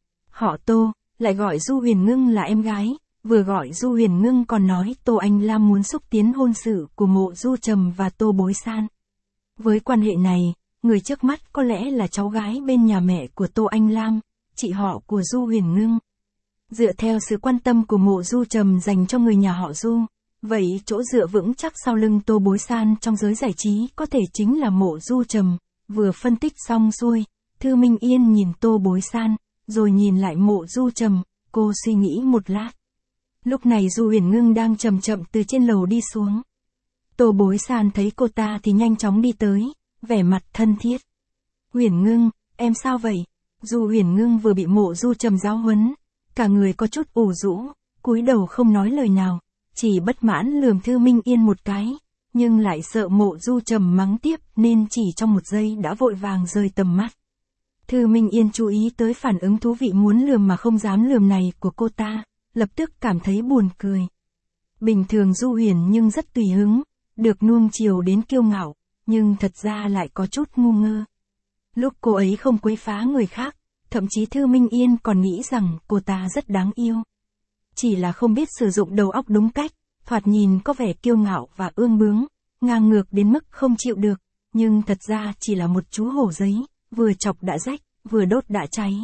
Họ Tô, lại gọi Du Huyền Ngưng là em gái, vừa gọi Du Huyền Ngưng còn nói Tô Anh Lam muốn xúc tiến hôn sự của Mộ Du Trầm và Tô Bối San. Với quan hệ này, người trước mắt có lẽ là cháu gái bên nhà mẹ của Tô Anh Lam, chị họ của Du Huyền Ngưng. Dựa theo sự quan tâm của Mộ Du Trầm dành cho người nhà họ Du, vậy chỗ dựa vững chắc sau lưng Tô Bối San trong giới giải trí có thể chính là Mộ Du Trầm. Vừa phân tích xong xuôi, Thư Minh Yên nhìn Tô Bối San, rồi nhìn lại Mộ Du Trầm, cô suy nghĩ một lát. Lúc này Du Huyền Ngưng đang chậm chậm từ trên lầu đi xuống. Tô Bối San thấy cô ta thì nhanh chóng đi tới, vẻ mặt thân thiết. Huyền Ngưng, em sao vậy? Du Huyền Ngưng vừa bị Mộ Du Trầm giáo huấn, cả người có chút ủ rũ, cúi đầu không nói lời nào, chỉ bất mãn lườm Thư Minh Yên một cái, nhưng lại sợ Mộ Du Trầm mắng tiếp nên chỉ trong một giây đã vội vàng rời tầm mắt. Thư Minh Yên chú ý tới phản ứng thú vị muốn lườm mà không dám lườm này của cô ta, lập tức cảm thấy buồn cười. Bình thường Du Huyền nhưng rất tùy hứng, được nuông chiều đến kiêu ngạo, nhưng thật ra lại có chút ngu ngơ. Lúc cô ấy không quấy phá người khác, thậm chí Thư Minh Yên còn nghĩ rằng cô ta rất đáng yêu. Chỉ là không biết sử dụng đầu óc đúng cách, thoạt nhìn có vẻ kiêu ngạo và ương bướng, ngang ngược đến mức không chịu được, nhưng thật ra chỉ là một chú hổ giấy, vừa chọc đã rách, vừa đốt đã cháy.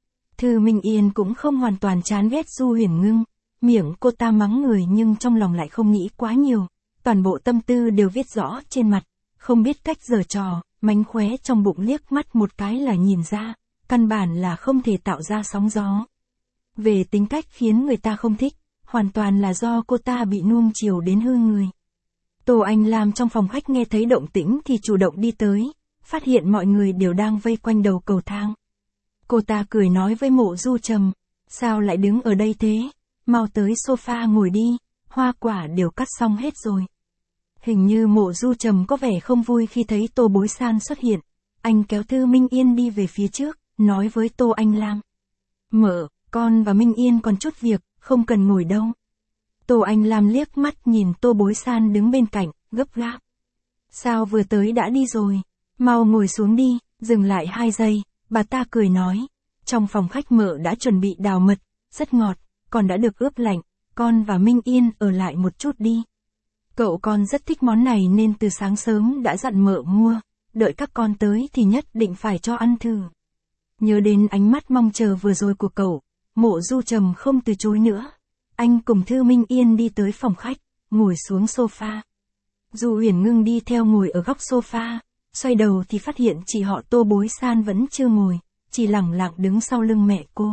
Thư Minh Yên cũng không hoàn toàn chán ghét Du Huyền Ngưng, miệng cô ta mắng người nhưng trong lòng lại không nghĩ quá nhiều, toàn bộ tâm tư đều viết rõ trên mặt, không biết cách giở trò, mánh khóe trong bụng liếc mắt một cái là nhìn ra, căn bản là không thể tạo ra sóng gió. Về tính cách khiến người ta không thích, hoàn toàn là do cô ta bị nuông chiều đến hư người. Tô Anh Lam trong phòng khách nghe thấy động tĩnh thì chủ động đi tới, phát hiện mọi người đều đang vây quanh đầu cầu thang. Cô ta cười nói với Mộ Du Trầm, sao lại đứng ở đây thế, mau tới sofa ngồi đi, hoa quả đều cắt xong hết rồi. Hình như Mộ Du Trầm có vẻ không vui khi thấy Tô Bối San xuất hiện, anh kéo Thư Minh Yên đi về phía trước, nói với Tô Anh Lam. Mợ, con và Minh Yên còn chút việc, không cần ngồi đâu. Tô Anh Lam liếc mắt nhìn Tô Bối San đứng bên cạnh, gấp gáp. Sao vừa tới đã đi rồi, mau ngồi xuống đi, dừng lại hai giây, bà ta cười nói. Trong phòng khách mợ đã chuẩn bị đào mật, rất ngọt, còn đã được ướp lạnh, con và Minh Yên ở lại một chút đi. Cậu con rất thích món này nên từ sáng sớm đã dặn mợ mua, đợi các con tới thì nhất định phải cho ăn thử. Nhớ đến ánh mắt mong chờ vừa rồi của cậu, Mộ Du Trầm không từ chối nữa. Anh cùng Thư Minh Yên đi tới phòng khách, ngồi xuống sofa. Du Huyền Ngưng đi theo ngồi ở góc sofa, xoay đầu thì phát hiện chị họ Tô Bối San vẫn chưa ngồi, chỉ lẳng lặng đứng sau lưng mẹ cô.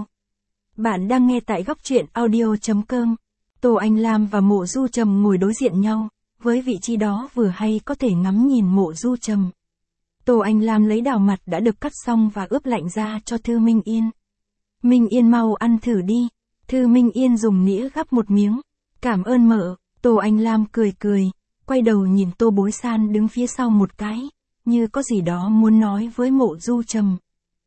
Bạn đang nghe tại góc truyện audio chấm com. Tô Anh Lam và Mộ Du Trầm ngồi đối diện nhau, với vị trí đó vừa hay có thể ngắm nhìn Mộ Du Trầm. Tô Anh Lam lấy đào mặt đã được cắt xong và ướp lạnh ra cho Thư Minh Yên. Minh Yên mau ăn thử đi. Thư Minh Yên dùng nĩa gắp một miếng. Cảm ơn mợ. Tô Anh Lam cười cười, quay đầu nhìn Tô Bối San đứng phía sau một cái, như có gì đó muốn nói với Mộ Du Trầm.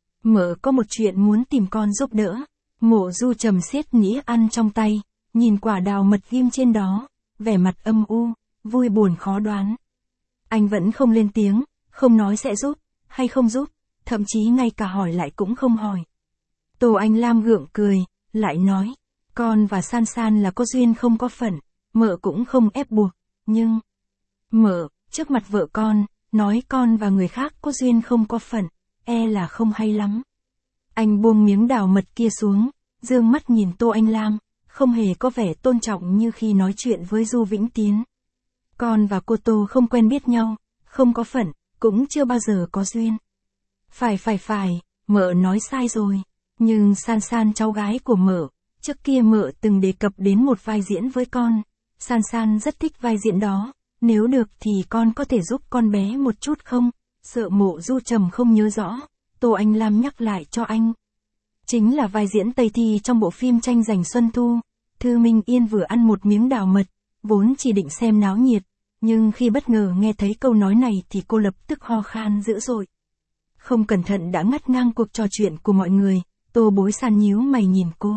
Mợ có một chuyện muốn tìm con giúp đỡ. Mộ Du Trầm siết nĩa ăn trong tay, nhìn quả đào mật ghim trên đó, vẻ mặt âm u, vui buồn khó đoán. Anh vẫn không lên tiếng, không nói sẽ giúp, hay không giúp, thậm chí ngay cả hỏi lại cũng không hỏi. Tô Anh Lam gượng cười, lại nói, con và San San là có duyên không có phận, mợ cũng không ép buộc, nhưng... Mợ, trước mặt vợ con, nói con và người khác có duyên không có phận, e là không hay lắm. Anh buông miếng đào mật kia xuống, dương mắt nhìn Tô Anh Lam, không hề có vẻ tôn trọng như khi nói chuyện với Du Vĩnh Tiến. Con và cô Tô không quen biết nhau, không có phận, cũng chưa bao giờ có duyên. Phải phải phải, mợ nói sai rồi. Nhưng San San cháu gái của mợ, trước kia mợ từng đề cập đến một vai diễn với con. San San rất thích vai diễn đó, nếu được thì con có thể giúp con bé một chút không? Sợ Mộ Du Trầm không nhớ rõ, Tô Anh Lam nhắc lại cho anh. Chính là vai diễn Tây Thi trong bộ phim Tranh giành Xuân Thu. Thư Minh Yên vừa ăn một miếng đào mật, vốn chỉ định xem náo nhiệt, nhưng khi bất ngờ nghe thấy câu nói này thì cô lập tức ho khan dữ dội. Không cẩn thận đã ngắt ngang cuộc trò chuyện của mọi người. Tô Bối San nhíu mày nhìn cô.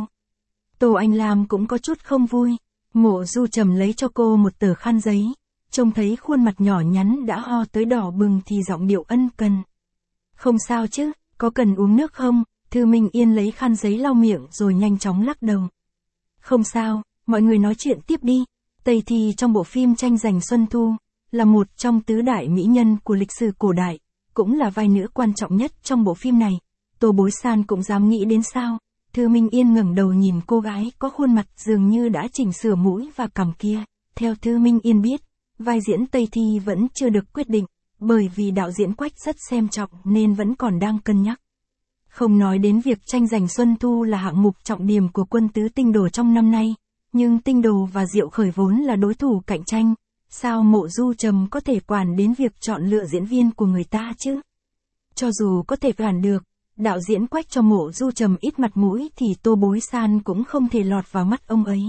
Tô Anh Lam cũng có chút không vui. Mộ Du Trầm lấy cho cô một tờ khăn giấy, trông thấy khuôn mặt nhỏ nhắn đã ho tới đỏ bừng thì giọng điệu ân cần. Không sao chứ, có cần uống nước không? Thư Minh Yên lấy khăn giấy lau miệng rồi nhanh chóng lắc đầu. Không sao, mọi người nói chuyện tiếp đi. Tây Thi trong bộ phim Tranh giành Xuân Thu, là một trong tứ đại mỹ nhân của lịch sử cổ đại, cũng là vai nữ quan trọng nhất trong bộ phim này. Tô Bối San cũng dám nghĩ đến sao? Thư Minh Yên ngẩng đầu nhìn cô gái có khuôn mặt dường như đã chỉnh sửa mũi và cằm kia. Theo Thư Minh Yên biết, vai diễn Tây Thi vẫn chưa được quyết định, bởi vì đạo diễn Quách rất xem trọng nên vẫn còn đang cân nhắc. Không nói đến việc Tranh giành Xuân Thu là hạng mục trọng điểm của quân tứ tinh đồ trong năm nay, nhưng tinh đồ và Diệu Khởi vốn là đối thủ cạnh tranh, sao Mộ Du Trầm có thể quản đến việc chọn lựa diễn viên của người ta chứ? Cho dù có thể quản được, đạo diễn Quách cho Mộ Du Trầm ít mặt mũi thì Tô Bối San cũng không thể lọt vào mắt ông ấy.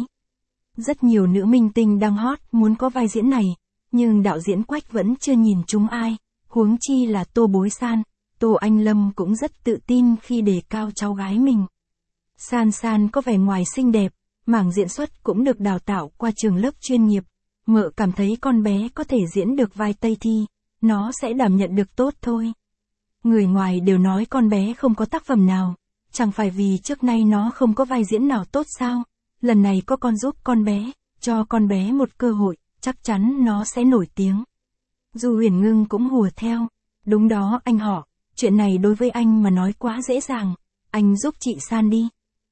Rất nhiều nữ minh tinh đang hot muốn có vai diễn này, nhưng đạo diễn Quách vẫn chưa nhìn trúng ai, huống chi là Tô Bối San. Tô Anh Lâm cũng rất tự tin khi đề cao cháu gái mình. San San có vẻ ngoài xinh đẹp, mảng diễn xuất cũng được đào tạo qua trường lớp chuyên nghiệp. Mợ cảm thấy con bé có thể diễn được vai Tây Thi, nó sẽ đảm nhận được tốt thôi. Người ngoài đều nói con bé không có tác phẩm nào, chẳng phải vì trước nay nó không có vai diễn nào tốt sao? Lần này có con giúp con bé, cho con bé một cơ hội, chắc chắn nó sẽ nổi tiếng. Du Huyền Ngưng cũng hùa theo. Đúng đó anh họ, chuyện này đối với anh mà nói quá dễ dàng, anh giúp chị San đi.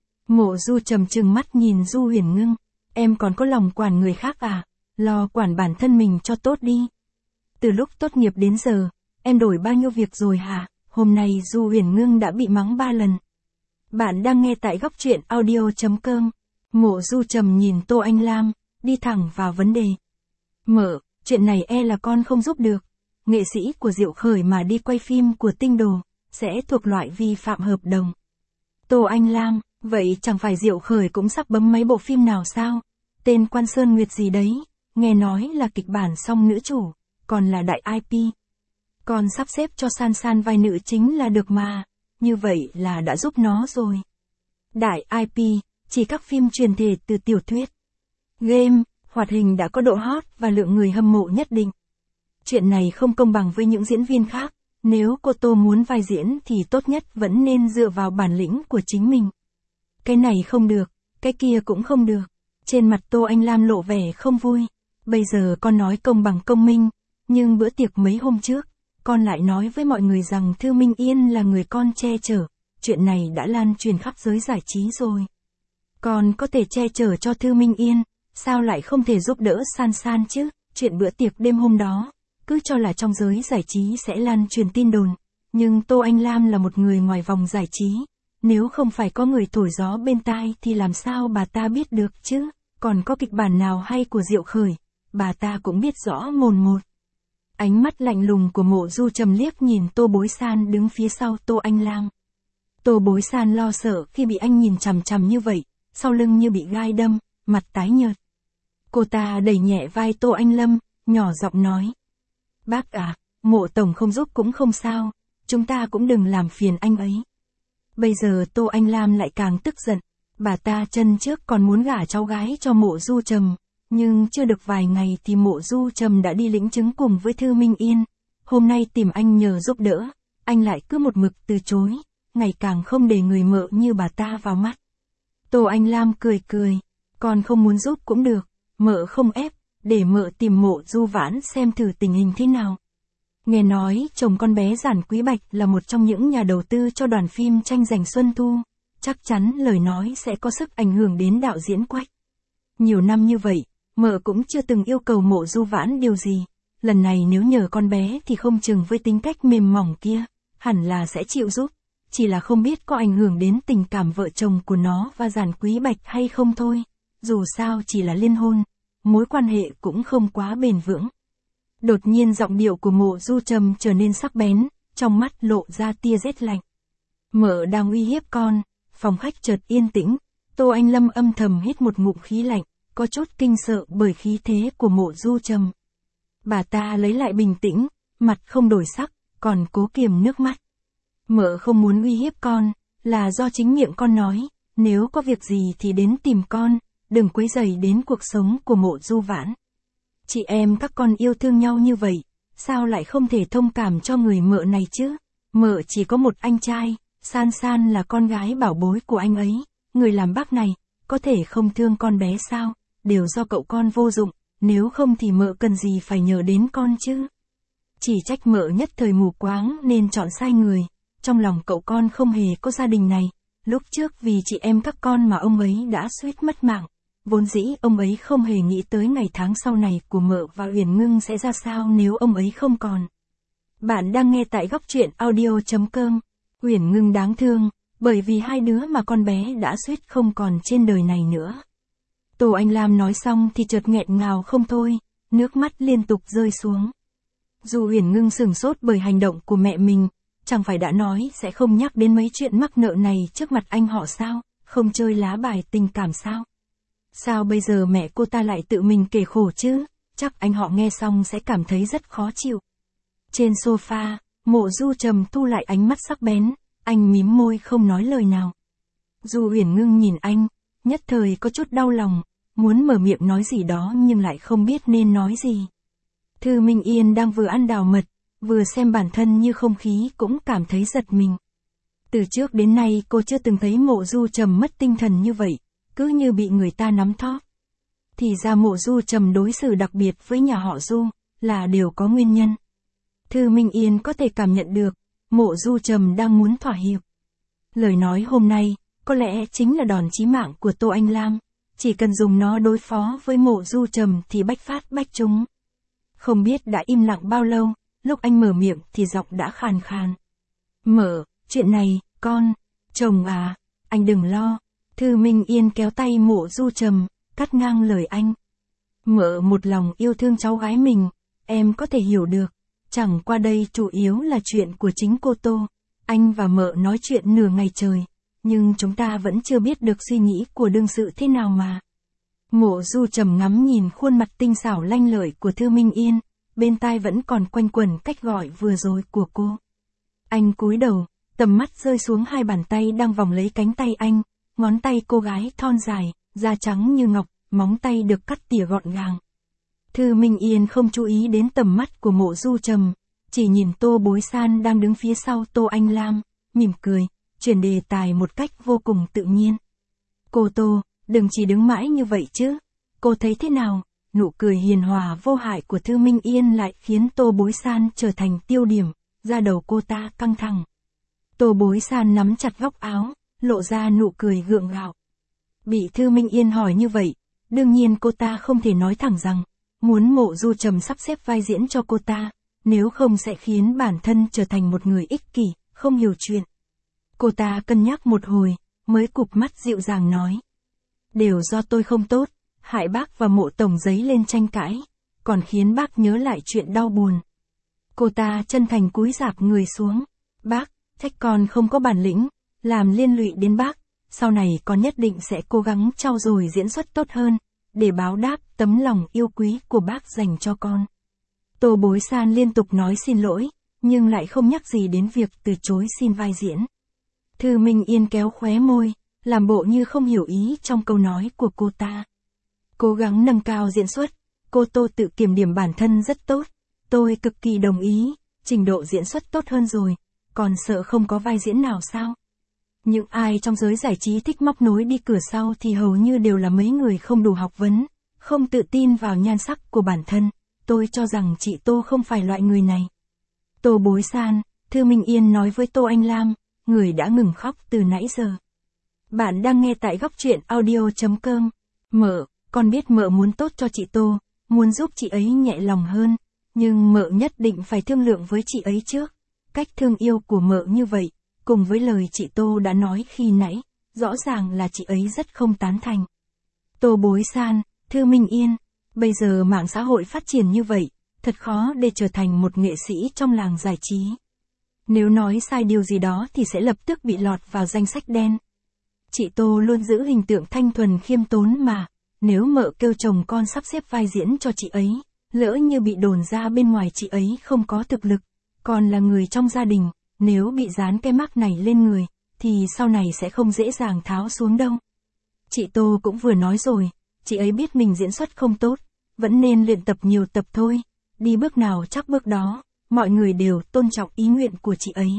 Mộ Du trầm trừng mắt nhìn Du Huyền Ngưng, em còn có lòng quản người khác à, lo quản bản thân mình cho tốt đi. Từ lúc tốt nghiệp đến giờ, em đổi bao nhiêu việc rồi hả? Hôm nay Du Huyền Ngưng đã bị mắng ba lần. Bạn đang nghe tại góc truyện audio.com. Mộ Du Trầm nhìn Tô Anh Lam, đi thẳng vào vấn đề. Mợ, chuyện này e là con không giúp được. Nghệ sĩ của Diệu Khởi mà đi quay phim của Tinh Đồ, sẽ thuộc loại vi phạm hợp đồng. Tô Anh Lam, vậy chẳng phải Diệu Khởi cũng sắp bấm mấy bộ phim nào sao? Tên Quan Sơn Nguyệt gì đấy, nghe nói là kịch bản song nữ chủ, còn là đại i pê. Con sắp xếp cho San San vai nữ chính là được mà, như vậy là đã giúp nó rồi. Đại i pê, chỉ các phim truyền thể từ tiểu thuyết, game, hoạt hình đã có độ hot và lượng người hâm mộ nhất định. Chuyện này không công bằng với những diễn viên khác, nếu cô Tô muốn vai diễn thì tốt nhất vẫn nên dựa vào bản lĩnh của chính mình. Cái này không được, cái kia cũng không được. Trên mặt Tô Anh Lam lộ vẻ không vui. Bây giờ con nói công bằng công minh, nhưng bữa tiệc mấy hôm trước, con lại nói với mọi người rằng Thư Minh Yên là người con che chở. Chuyện này đã lan truyền khắp giới giải trí rồi. Con có thể che chở cho Thư Minh Yên, sao lại không thể giúp đỡ San San chứ? Chuyện bữa tiệc đêm hôm đó, cứ cho là trong giới giải trí sẽ lan truyền tin đồn. Nhưng Tô Anh Lam là một người ngoài vòng giải trí. Nếu không phải có người thổi gió bên tai thì làm sao bà ta biết được chứ? Còn có kịch bản nào hay của Diệu Khởi, bà ta cũng biết rõ mồn một. Ánh mắt lạnh lùng của Mộ Du Trầm liếc nhìn Tô Bối San đứng phía sau Tô Anh Lam. Tô Bối San lo sợ khi bị anh nhìn chằm chằm như vậy, sau lưng như bị gai đâm, mặt tái nhợt. Cô ta đẩy nhẹ vai Tô Anh Lâm, nhỏ giọng nói. Bác à, Mộ Tổng không giúp cũng không sao, chúng ta cũng đừng làm phiền anh ấy. Bây giờ Tô Anh Lam lại càng tức giận, bà ta chân trước còn muốn gả cháu gái cho Mộ Du Trầm, nhưng chưa được vài ngày thì Mộ Du Trầm đã đi lĩnh chứng cùng với Thư Minh Yên. Hôm nay tìm anh nhờ giúp đỡ, anh lại cứ một mực từ chối, ngày càng không để người mợ như bà ta vào mắt. Tô Anh Lam cười cười, con không muốn giúp cũng được, mợ không ép, để mợ tìm Mộ Du Vãn xem thử tình hình thế nào. Nghe nói chồng con bé Giản Quý Bạch là một trong những nhà đầu tư cho đoàn phim Tranh Giành Xuân Thu, chắc chắn lời nói sẽ có sức ảnh hưởng đến đạo diễn Quách. Nhiều năm như vậy, mợ cũng chưa từng yêu cầu Mộ Du Vãn điều gì, lần này nếu nhờ con bé thì không chừng với tính cách mềm mỏng kia, hẳn là sẽ chịu giúp, chỉ là không biết có ảnh hưởng đến tình cảm vợ chồng của nó và Giản Quý Bạch hay không thôi, dù sao chỉ là liên hôn, mối quan hệ cũng không quá bền vững. Đột nhiên giọng điệu của Mộ Du Trầm trở nên sắc bén, trong mắt lộ ra tia rét lạnh. Mợ đang uy hiếp con. Phòng khách chợt yên tĩnh, Tô Anh Lâm âm thầm hít một ngụm khí lạnh, có chút kinh sợ bởi khí thế của Mộ Du Trầm. Bà ta lấy lại bình tĩnh, mặt không đổi sắc, còn cố kiềm nước mắt. Mợ không muốn uy hiếp con, là do chính miệng con nói, nếu có việc gì thì đến tìm con, đừng quấy rầy đến cuộc sống của Mộ Du Vãn. Chị em các con yêu thương nhau như vậy, sao lại không thể thông cảm cho người mợ này chứ? Mợ chỉ có một anh trai, San San là con gái bảo bối của anh ấy, người làm bác này, có thể không thương con bé sao, đều do cậu con vô dụng, nếu không thì mợ cần gì phải nhờ đến con chứ. Chỉ trách mợ nhất thời mù quáng nên chọn sai người, trong lòng cậu con không hề có gia đình này, lúc trước vì chị em các con mà ông ấy đã suýt mất mạng, vốn dĩ ông ấy không hề nghĩ tới ngày tháng sau này của mợ và Huyền Ngưng sẽ ra sao nếu ông ấy không còn. Bạn đang nghe tại góc truyện audio.com. Huyền Ngưng đáng thương, bởi vì hai đứa mà con bé đã suýt không còn trên đời này nữa. Tô Anh Lam nói xong thì chợt nghẹn ngào không thôi, nước mắt liên tục rơi xuống. Dù Huyền Ngưng sửng sốt bởi hành động của mẹ mình, chẳng phải đã nói sẽ không nhắc đến mấy chuyện mắc nợ này trước mặt anh họ sao, không chơi lá bài tình cảm sao. Sao bây giờ mẹ cô ta lại tự mình kể khổ chứ, chắc anh họ nghe xong sẽ cảm thấy rất khó chịu. Trên sofa, Mộ Du Trầm thu lại ánh mắt sắc bén, anh mím môi không nói lời nào. Dù Huyền Ngưng nhìn anh, nhất thời có chút đau lòng, muốn mở miệng nói gì đó nhưng lại không biết nên nói gì. Thư Minh Yên đang vừa ăn đào mật, vừa xem bản thân như không khí cũng cảm thấy giật mình. Từ trước đến nay cô chưa từng thấy Mộ Du Trầm mất tinh thần như vậy, cứ như bị người ta nắm thóp. Thì ra Mộ Du Trầm đối xử đặc biệt với nhà họ Du, là đều có nguyên nhân. Thư Minh Yên có thể cảm nhận được, Mộ Du Trầm đang muốn thỏa hiệp. Lời nói hôm nay, có lẽ chính là đòn chí mạng của Tô Anh Lam, chỉ cần dùng nó đối phó với Mộ Du Trầm thì bách phát bách trúng. Không biết đã im lặng bao lâu, lúc anh mở miệng thì giọng đã khàn khàn. Mợ, chuyện này, con, chồng à, anh đừng lo. Thư Minh Yên kéo tay Mộ Du Trầm, cắt ngang lời anh. Mợ một lòng yêu thương cháu gái mình, em có thể hiểu được. Chẳng qua đây chủ yếu là chuyện của chính cô Tô. Anh và mợ nói chuyện nửa ngày trời, nhưng chúng ta vẫn chưa biết được suy nghĩ của đương sự thế nào mà. Mộ Du Trầm ngắm nhìn khuôn mặt tinh xảo lanh lợi của Thư Minh Yên, bên tai vẫn còn quanh quẩn cách gọi vừa rồi của cô. Anh cúi đầu, tầm mắt rơi xuống hai bàn tay đang vòng lấy cánh tay anh, ngón tay cô gái thon dài, da trắng như ngọc, móng tay được cắt tỉa gọn gàng. Thư Minh Yên không chú ý đến tầm mắt của Mộ Du Trầm, chỉ nhìn Tô Bối San đang đứng phía sau Tô Anh Lam, mỉm cười, chuyển đề tài một cách vô cùng tự nhiên. Cô Tô, đừng chỉ đứng mãi như vậy chứ, cô thấy thế nào? Nụ cười hiền hòa vô hại của Thư Minh Yên lại khiến Tô Bối San trở thành tiêu điểm, da đầu cô ta căng thẳng. Tô Bối San nắm chặt góc áo, lộ ra nụ cười gượng gạo. Bị Thư Minh Yên hỏi như vậy, đương nhiên cô ta không thể nói thẳng rằng, muốn Mộ Du Trầm sắp xếp vai diễn cho cô ta, nếu không sẽ khiến bản thân trở thành một người ích kỷ, không hiểu chuyện. Cô ta cân nhắc một hồi, mới cụp mắt dịu dàng nói. Đều do tôi không tốt, hại bác và Mộ tổng giấy lên tranh cãi, còn khiến bác nhớ lại chuyện đau buồn. Cô ta chân thành cúi rạp người xuống. Bác, trách con không có bản lĩnh, làm liên lụy đến bác, sau này con nhất định sẽ cố gắng trau dồi diễn xuất tốt hơn, để báo đáp tấm lòng yêu quý của bác dành cho con. Tô Bối San liên tục nói xin lỗi, nhưng lại không nhắc gì đến việc từ chối xin vai diễn. Thư Minh Yên kéo khóe môi, làm bộ như không hiểu ý trong câu nói của cô ta. Cố gắng nâng cao diễn xuất, cô Tô tự kiểm điểm bản thân rất tốt, tôi cực kỳ đồng ý, trình độ diễn xuất tốt hơn rồi, còn sợ không có vai diễn nào sao? Những ai trong giới giải trí thích móc nối đi cửa sau thì hầu như đều là mấy người không đủ học vấn, không tự tin vào nhan sắc của bản thân, tôi cho rằng chị Tô không phải loại người này. Tô Bối San, Thư Minh Yên nói với Tô Anh Lam, người đã ngừng khóc từ nãy giờ. Bạn đang nghe tại góc truyện audio chấm com. Mợ, con biết mợ muốn tốt cho chị Tô, muốn giúp chị ấy nhẹ lòng hơn, nhưng mợ nhất định phải thương lượng với chị ấy trước. Cách thương yêu của mợ như vậy, cùng với lời chị Tô đã nói khi nãy, rõ ràng là chị ấy rất không tán thành. Tô Bối San, Thư Minh Yên, bây giờ mạng xã hội phát triển như vậy, thật khó để trở thành một nghệ sĩ trong làng giải trí. Nếu nói sai điều gì đó thì sẽ lập tức bị lọt vào danh sách đen. Chị Tô luôn giữ hình tượng thanh thuần khiêm tốn mà, nếu mợ kêu chồng con sắp xếp vai diễn cho chị ấy, lỡ như bị đồn ra bên ngoài chị ấy không có thực lực, còn là người trong gia đình, nếu bị dán cái mác này lên người, thì sau này sẽ không dễ dàng tháo xuống đâu. Chị Tô cũng vừa nói rồi, chị ấy biết mình diễn xuất không tốt, vẫn nên luyện tập nhiều tập thôi, đi bước nào chắc bước đó, mọi người đều tôn trọng ý nguyện của chị ấy.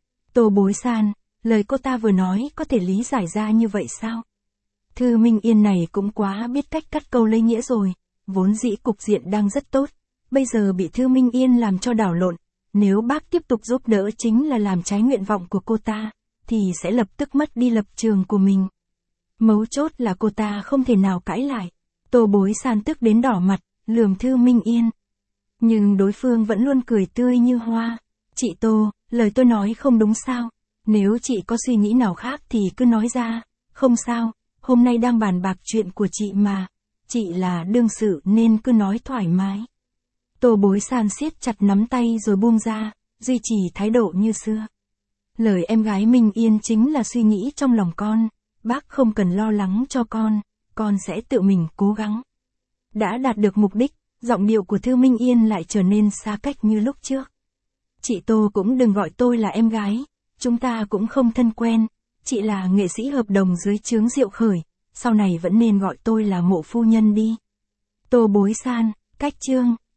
Tô Bối San, lời cô ta vừa nói có thể lý giải ra như vậy sao? Thư Minh Yên này cũng quá biết cách cắt câu lấy nghĩa rồi, vốn dĩ cục diện đang rất tốt, bây giờ bị Thư Minh Yên làm cho đảo lộn, nếu bác tiếp tục giúp đỡ chính là làm trái nguyện vọng của cô ta, thì sẽ lập tức mất đi lập trường của mình. Mấu chốt là cô ta không thể nào cãi lại. Tô Bối San tức đến đỏ mặt, lườm Thư Minh Yên. Nhưng đối phương vẫn luôn cười tươi như hoa. Chị Tô, lời tôi nói không đúng sao? Nếu chị có suy nghĩ nào khác thì cứ nói ra. Không sao, hôm nay đang bàn bạc chuyện của chị mà. Chị là đương sự nên cứ nói thoải mái. Tô Bối San siết chặt nắm tay rồi buông ra, duy trì thái độ như xưa. Lời em gái Minh Yên chính là suy nghĩ trong lòng con. Bác không cần lo lắng cho con, con sẽ tự mình cố gắng. Đã đạt được mục đích, giọng điệu của Thư Minh Yên lại trở nên xa cách như lúc trước. Chị Tô cũng đừng gọi tôi là em gái, chúng ta cũng không thân quen, chị là nghệ sĩ hợp đồng dưới trướng Diệu Khởi, sau này vẫn nên gọi tôi là Mộ phu nhân đi. Tô Bối San, cách chương.